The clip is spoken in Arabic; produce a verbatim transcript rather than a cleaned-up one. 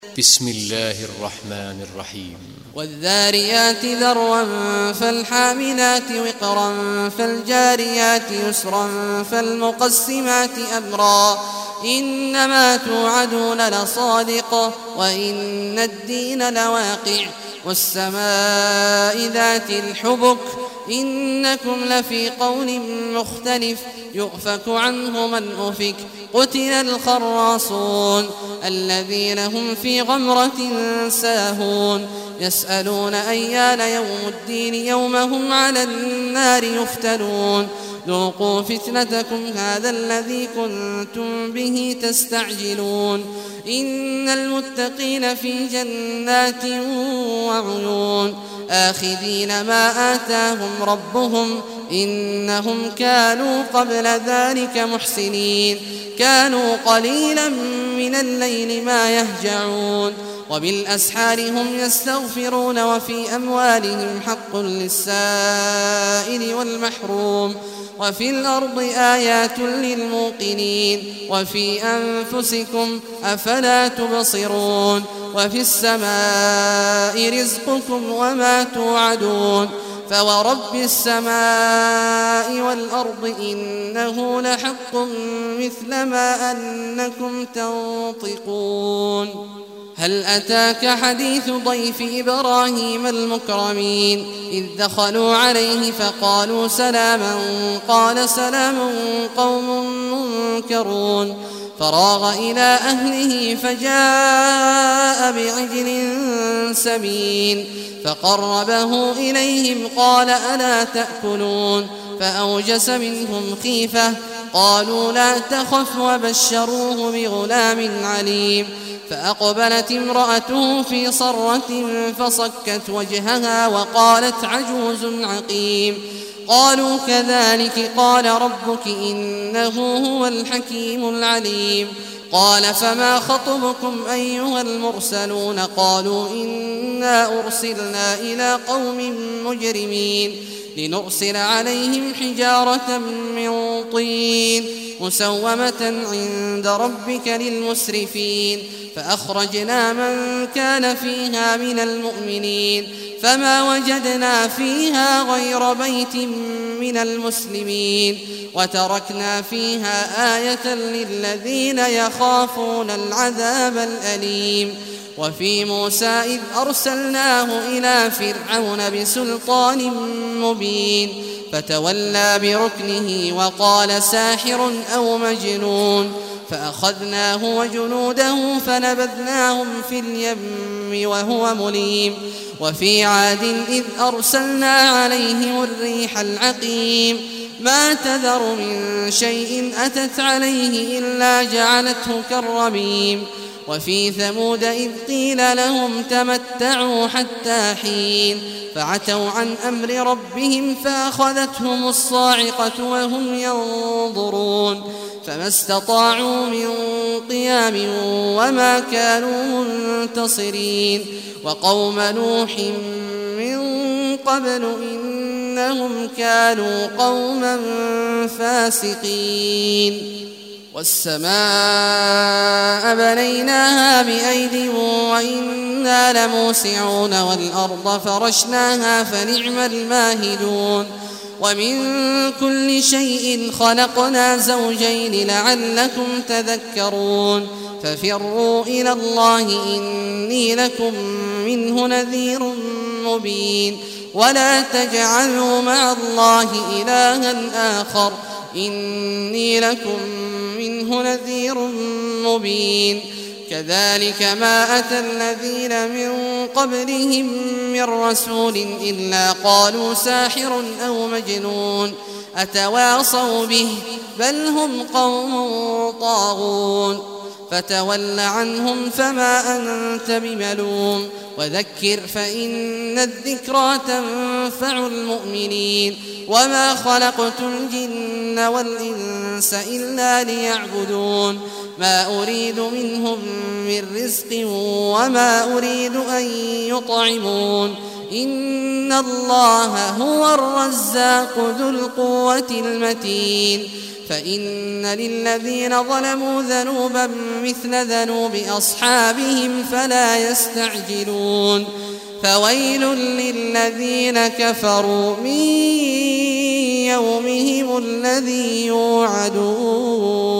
بسم الله الرحمن الرحيم والذاريات ذروا فالحاملات وقرا فالجاريات يسرا فالمقسمات أمرا إنما توعدون لصادق وإن الدين لواقع والسماء ذات الحبك إنكم لفي قول مختلف يؤفك عنه من أفك قتل الخراصون الذين هم في غمرة ساهون يسألون أيان يوم الدين يوم هم على النار يفتنون ذوقوا فتنتكم هذا الذي كنتم به تستعجلون إن المتقين في جنات وعيون آخذين ما آتاهم ربهم إنهم كانوا قبل ذلك محسنين كانوا قليلا من الليل ما يهجعون وبالأسحار هم يستغفرون وفي أموالهم حق للسائل والمحروم وفي الأرض آيات للموقنين وفي أنفسكم أفلا تبصرون وفي السماء رزقكم وما توعدون فورب السماء والأرض إنه لحق مثل ما أنكم تنطقون هل أتاك حديث ضيف إبراهيم المكرمين إذ دخلوا عليه فقالوا سلاما قال سلام قوم منكرون فراغ إلى أهله فجاء بعجل سمين فقربه إليهم قال ألا تأكلون فأوجس منهم خيفة قالوا لا تخف وبشروه بغلام عليم فأقبلت امرأته في صرة فصكت وجهها وقالت عجوز عقيم قالوا كذلك قال ربك إنه هو الحكيم العليم قال فما خطبكم أيها المرسلون قالوا إنا أرسلنا إلى قوم مجرمين لنرسل عليهم حجارة من طين مسومة عند ربك للمسرفين فأخرجنا من كان فيها من المؤمنين فما وجدنا فيها غير بيت من المسلمين وتركنا فيها آية للذين يخافون العذاب الأليم وفي موسى إذ أرسلناه إلى فرعون بسلطان مبين فتولى بركنه وقال ساحر أو مجنون فأخذناه وجنوده فنبذناهم في اليم وهو مليم وفي عاد إذ أرسلنا عليهم الريح العقيم ما تذر من شيء أتت عليه إلا جعلته كالرميم وفي ثمود إذ قيل لهم تمتعوا حتى حين فعتوا عن أمر ربهم فأخذتهم الصاعقة وهم ينظرون فما استطاعوا من قيام وما كانوا منتصرين وقوم نوح من قبل إنهم كانوا قوما فاسقين والسماء بنيناها بأيد وإنا لموسعون والأرض فرشناها فنعم الماهدون ومن كل شيء خلقنا زوجين لعلكم تذكرون ففروا إلى الله إني لكم منه نذير مبين ولا تجعلوا مع الله إلها آخر إني لكم منه نذير مبين كذلك ما أتى الذين من قبلهم من رسول إلا قالوا ساحر أو مجنون أتواصوا به بل هم قوم طاغون فتول عنهم فما أنت بملوم وذكر فإن الذكرى تنفع المؤمنين وما خلقت الجن والإنس إلا ليعبدون ما أريد منهم من رزق وما أريد أن يطعمون إن الله هو الرزاق ذو القوة المتين فإن للذين ظلموا ذنوبا مثل ذنوب أصحابهم فلا يستعجلون فويل للذين كفروا من يومهم الذي يوعدون.